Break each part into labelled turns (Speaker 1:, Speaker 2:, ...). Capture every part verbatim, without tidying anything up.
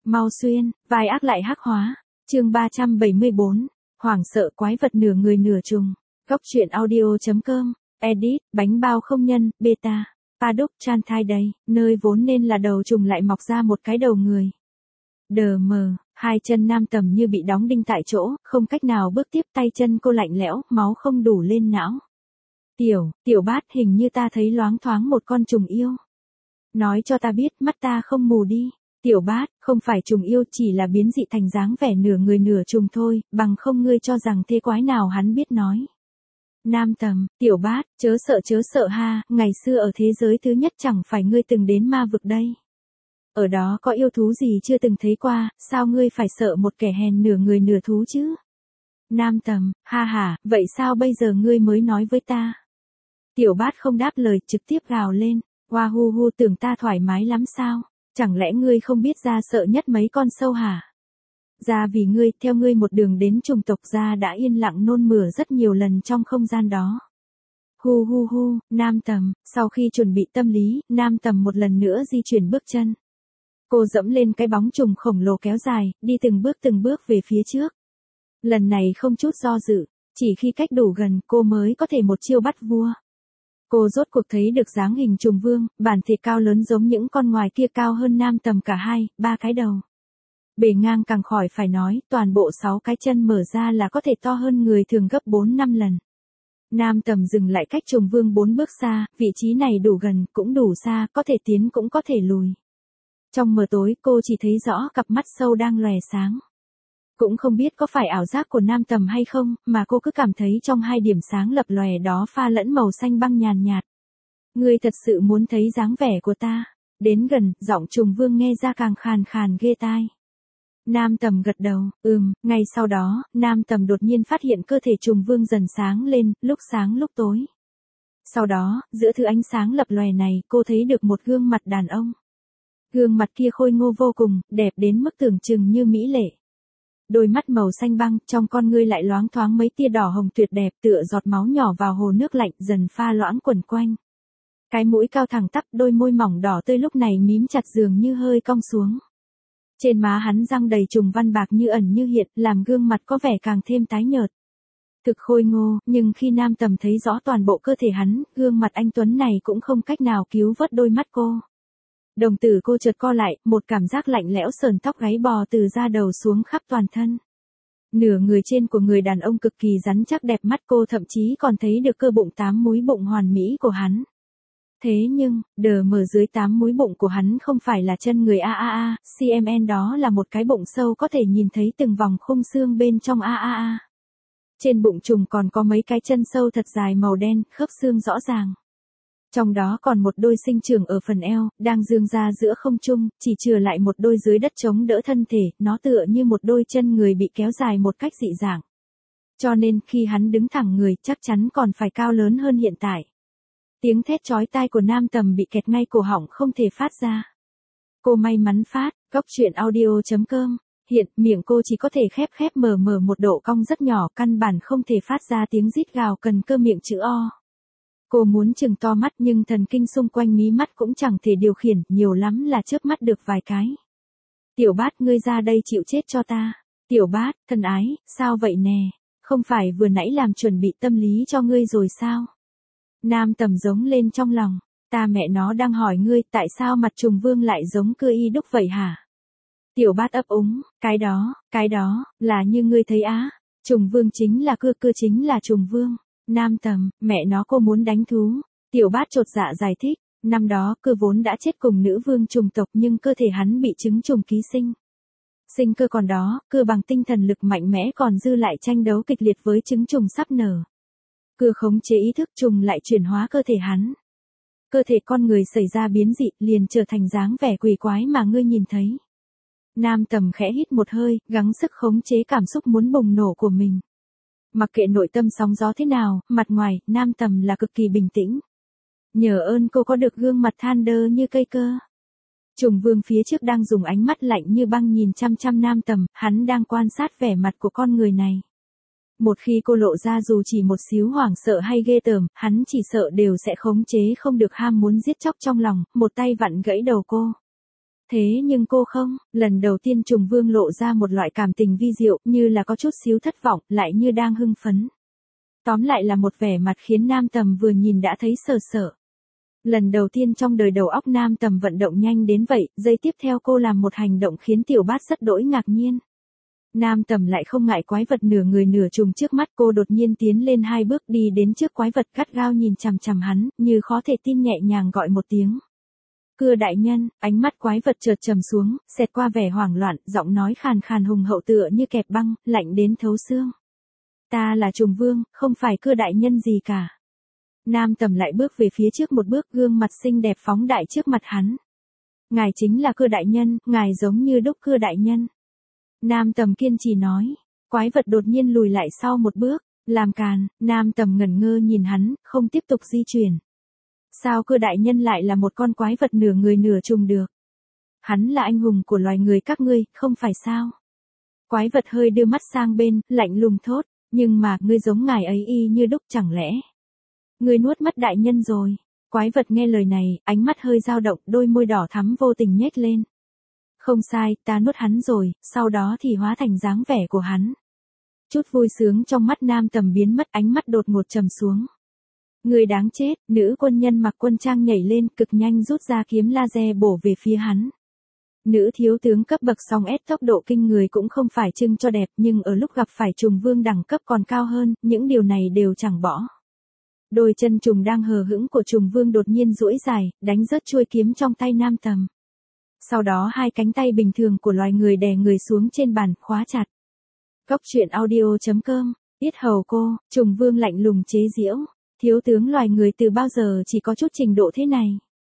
Speaker 1: Mau xuyên, vai ác lại hắc hóa. Chương ba trăm bảy mươi bốn. Hoảng sợ quái vật nửa người nửa trùng. Góc truyện audio chấm com. Edit, bánh bao không nhân, beta. Paddock Chan thai đây, nơi vốn nên là đầu trùng lại mọc ra một cái đầu người. Đờ mờ, hai chân Nam Tầm như bị đóng đinh tại chỗ, không cách nào bước tiếp, tay chân cô lạnh lẽo, máu không đủ lên não. Tiểu, tiểu bát, hình như ta thấy loáng thoáng một con trùng yêu. Nói cho ta biết, mắt ta không mù đi. Tiểu bát, không phải trùng yêu, chỉ là biến dị thành dáng vẻ nửa người nửa trùng thôi, bằng không ngươi cho rằng thế quái nào hắn biết nói. Nam Tầm, tiểu bát, chớ sợ chớ sợ ha, ngày xưa ở thế giới thứ nhất chẳng phải ngươi từng đến ma vực đây. Ở đó có yêu thú gì chưa từng thấy qua, sao ngươi phải sợ một kẻ hèn nửa người nửa thú chứ? Nam Tầm, ha ha, vậy sao bây giờ ngươi mới nói với ta? Tiểu bát không đáp lời, trực tiếp gào lên, hoa hu hu, tưởng ta thoải mái lắm sao? Chẳng lẽ ngươi không biết ra sợ nhất mấy con sâu hả? Ra vì ngươi, theo ngươi một đường đến chủng tộc ra đã yên lặng nôn mửa rất nhiều lần trong không gian đó. Hu hu hu, Nam Tầm, sau khi chuẩn bị tâm lý, Nam Tầm một lần nữa di chuyển bước chân. Cô dẫm lên cái bóng trùng khổng lồ kéo dài, đi từng bước từng bước về phía trước. Lần này không chút do dự, chỉ khi cách đủ gần cô mới có thể một chiêu bắt vua. Cô rốt cuộc thấy được dáng hình trùng vương, bản thể cao lớn giống những con ngoài kia, cao hơn Nam Tầm cả hai, ba cái đầu. Bề ngang càng khỏi phải nói, toàn bộ sáu cái chân mở ra là có thể to hơn người thường gấp bốn năm lần. Nam Tầm dừng lại cách trùng vương bốn bước xa, vị trí này đủ gần, cũng đủ xa, có thể tiến cũng có thể lùi. Trong mờ tối cô chỉ thấy rõ cặp mắt sâu đang lòe sáng. Cũng không biết có phải ảo giác của Nam Tầm hay không, mà cô cứ cảm thấy trong hai điểm sáng lập lòe đó pha lẫn màu xanh băng nhàn nhạt. Ngươi thật sự muốn thấy dáng vẻ của ta? Đến gần, giọng trùng vương nghe ra càng khàn khàn ghê tai. Nam Tầm gật đầu, ừm, ngay sau đó, Nam Tầm đột nhiên phát hiện cơ thể trùng vương dần sáng lên, lúc sáng lúc tối. Sau đó, giữa thứ ánh sáng lập lòe này, cô thấy được một gương mặt đàn ông. Gương mặt kia khôi ngô vô cùng, đẹp đến mức tưởng chừng như mỹ lệ. Đôi mắt màu xanh băng, trong con ngươi lại loáng thoáng mấy tia đỏ hồng tuyệt đẹp, tựa giọt máu nhỏ vào hồ nước lạnh, dần pha loãng quẩn quanh. Cái mũi cao thẳng tắp, đôi môi mỏng đỏ tươi lúc này mím chặt dường như hơi cong xuống. Trên má hắn răng đầy trùng văn bạc như ẩn như hiện, làm gương mặt có vẻ càng thêm tái nhợt. Thực khôi ngô, nhưng khi Nam Tầm thấy rõ toàn bộ cơ thể hắn, gương mặt anh tuấn này cũng không cách nào cứu vớt đôi mắt cô. Đồng tử cô chợt co lại, một cảm giác lạnh lẽo sờn tóc gáy bò từ da đầu xuống khắp toàn thân. Nửa người trên của người đàn ông cực kỳ rắn chắc đẹp mắt, cô thậm chí còn thấy được cơ bụng tám múi bụng hoàn mỹ của hắn. Thế nhưng, đờ mờ dưới tám múi bụng của hắn không phải là chân người a a a, cm đó là một cái bụng sâu có thể nhìn thấy từng vòng khung xương bên trong a a a. Trên bụng trùng còn có mấy cái chân sâu thật dài màu đen, khớp xương rõ ràng. Trong đó còn một đôi sinh trưởng ở phần eo, đang dương ra giữa không trung, chỉ chừa lại một đôi dưới đất chống đỡ thân thể, nó tựa như một đôi chân người bị kéo dài một cách dị dạng. Cho nên khi hắn đứng thẳng người chắc chắn còn phải cao lớn hơn hiện tại. Tiếng thét chói tai của Nam Tầm bị kẹt ngay cổ họng không thể phát ra. Cô may mắn phát, góc truyện audio chấm com. Hiện, miệng cô chỉ có thể khép khép mở mở một độ cong rất nhỏ, căn bản không thể phát ra tiếng rít gào cần cơ miệng chữ O. Cô muốn chừng to mắt nhưng thần kinh xung quanh mí mắt cũng chẳng thể điều khiển, nhiều lắm là chớp mắt được vài cái. Tiểu bát, ngươi ra đây chịu chết cho ta. Tiểu bát, thân ái, sao vậy nè? Không phải vừa nãy làm chuẩn bị tâm lý cho ngươi rồi sao? Nam Tầm giống lên trong lòng, ta mẹ nó đang hỏi ngươi tại sao mặt trùng vương lại giống cưa y đúc vậy hả? Tiểu bát ấp úng, cái đó, cái đó, là như ngươi thấy á, trùng vương chính là cưa, cưa chính là trùng vương. Nam Tầm, mẹ nó cô muốn đánh thú. Tiểu bát chột dạ giải thích, năm đó cưa vốn đã chết cùng nữ vương trùng tộc nhưng cơ thể hắn bị chứng trùng ký sinh. Sinh cơ còn đó, cưa bằng tinh thần lực mạnh mẽ còn dư lại tranh đấu kịch liệt với trứng trùng sắp nở. Cưa khống chế ý thức trùng lại chuyển hóa cơ thể hắn. Cơ thể con người xảy ra biến dị liền trở thành dáng vẻ quỷ quái mà ngươi nhìn thấy. Nam Tầm khẽ hít một hơi, gắng sức khống chế cảm xúc muốn bùng nổ của mình. Mặc kệ nội tâm sóng gió thế nào, mặt ngoài, Nam Tầm là cực kỳ bình tĩnh. Nhờ ơn cô có được gương mặt than đơ như cây cơ. Trùng vương phía trước đang dùng ánh mắt lạnh như băng nhìn chăm chăm Nam Tầm, hắn đang quan sát vẻ mặt của con người này. Một khi cô lộ ra dù chỉ một xíu hoảng sợ hay ghê tởm, hắn chỉ sợ đều sẽ khống chế không được ham muốn giết chóc trong lòng, một tay vặn gãy đầu cô. Thế nhưng cô không, lần đầu tiên Trùng Vương lộ ra một loại cảm tình vi diệu, như là có chút xíu thất vọng, lại như đang hưng phấn. Tóm lại là một vẻ mặt khiến Nam Tầm vừa nhìn đã thấy sợ sợ. Lần đầu tiên trong đời đầu óc Nam Tầm vận động nhanh đến vậy, giây tiếp theo cô làm một hành động khiến Tiểu Bát rất đỗi ngạc nhiên. Nam Tầm lại không ngại quái vật nửa người nửa trùng trước mắt, cô đột nhiên tiến lên hai bước đi đến trước quái vật gắt gao nhìn chằm chằm hắn, như khó thể tin nhẹ nhàng gọi một tiếng. Cưa đại nhân, ánh mắt quái vật chợt trầm xuống, xẹt qua vẻ hoảng loạn, giọng nói khàn khàn hùng hậu tựa như kẹp băng, lạnh đến thấu xương. Ta là Trùng Vương, không phải Cưa đại nhân gì cả. Nam Tầm lại bước về phía trước một bước, gương mặt xinh đẹp phóng đại trước mặt hắn. Ngài chính là Cưa đại nhân, ngài giống như đúc Cưa đại nhân. Nam Tầm kiên trì nói. Quái vật đột nhiên lùi lại sau một bước, làm càn. Nam Tầm ngẩn ngơ nhìn hắn, không tiếp tục di chuyển. Sao Cưa đại nhân lại là một con quái vật nửa người nửa trùng được? Hắn là anh hùng của loài người các ngươi, không phải sao? Quái vật hơi đưa mắt sang bên, lạnh lùng thốt. Nhưng mà, ngươi giống ngài ấy y như đúc, chẳng lẽ? Ngươi nuốt mất đại nhân rồi. Quái vật nghe lời này, ánh mắt hơi dao động, đôi môi đỏ thắm vô tình nhếch lên. Không sai, ta nuốt hắn rồi, sau đó thì hóa thành dáng vẻ của hắn. Chút vui sướng trong mắt Nam Tầm biến mất, ánh mắt đột ngột trầm xuống. Người đáng chết, nữ quân nhân mặc quân trang nhảy lên, cực nhanh rút ra kiếm laser bổ về phía hắn. Nữ thiếu tướng cấp bậc song S tốc độ kinh người cũng không phải trưng cho đẹp, nhưng ở lúc gặp phải Trùng Vương đẳng cấp còn cao hơn, những điều này đều chẳng bỏ. Đôi chân trùng đang hờ hững của Trùng Vương đột nhiên duỗi dài, đánh rớt chuôi kiếm trong tay Nam Tầm. Sau đó hai cánh tay bình thường của loài người đè người xuống trên bàn, khóa chặt. Góc truyện audio chấm com, Yết hầu cô, Trùng Vương lạnh lùng chế giễu. Thiếu tướng loài người từ bao giờ chỉ có chút trình độ thế này.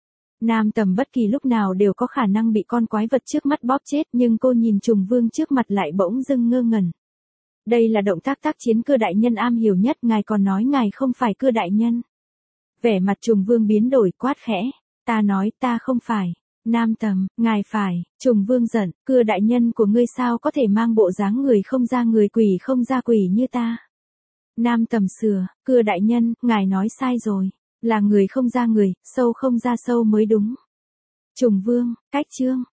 Speaker 1: Nam Tầm bất kỳ lúc nào đều có khả năng bị con quái vật trước mắt bóp chết, nhưng cô nhìn Trùng Vương trước mặt lại bỗng dưng ngơ ngẩn. Đây là động tác tác chiến Cưa đại nhân am hiểu nhất, ngài còn nói ngài không phải Cưa đại nhân. Vẻ mặt Trùng Vương biến đổi, quát khẽ. Ta nói ta không phải. Nam Tầm, ngài phải. Trùng Vương giận, Cưa đại nhân của ngươi sao có thể mang bộ dáng người không ra người quỷ không ra quỷ như ta. Nam Tầm sửa, Cưa đại nhân, ngài nói sai rồi. Là người không ra người, sâu không ra sâu mới đúng. Trùng Vương, cách chương.